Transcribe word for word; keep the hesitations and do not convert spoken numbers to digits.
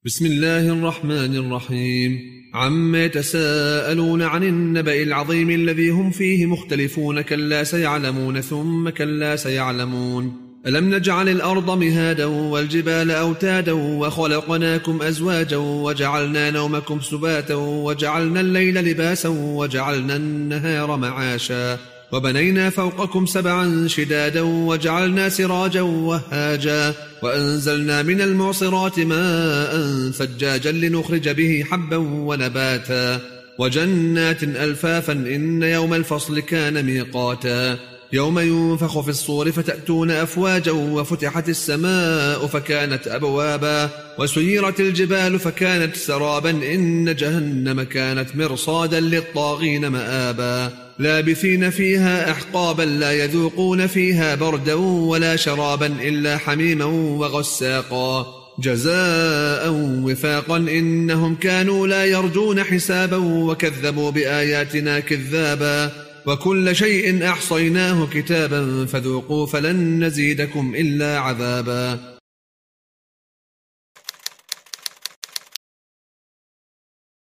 بسم الله الرحمن الرحيم. عما يتساءلون عن النبأ العظيم الذي هم فيه مختلفون كلا سيعلمون ثم كلا سيعلمون. ألم نجعل الأرض مهادا والجبال أوتادا وخلقناكم أزواجا وجعلنا نومكم سباتا وجعلنا الليل لباسا وجعلنا النهار معاشا وبنينا فوقكم سبعا شدادا وجعلنا سراجا وهاجا وأنزلنا من المعصرات ماء ثجاجا لنخرج به حبا ونباتا وجنات ألفافا إن يوم الفصل كان ميقاتا يوم ينفخ في الصور فتأتون أفواجا وفتحت السماء فكانت أبوابا وسيرت الجبال فكانت سرابا إن جهنم كانت مرصادا للطاغين مآبا لابثين فيها أحقابا لا يذوقون فيها بردا ولا شرابا إلا حميما وغساقا جزاء وفاقا إنهم كانوا لا يرجون حسابا وكذبوا بآياتنا كذابا وكل شيء أحصيناه كتابا فذوقوا فلن نزيدكم إلا عذابا.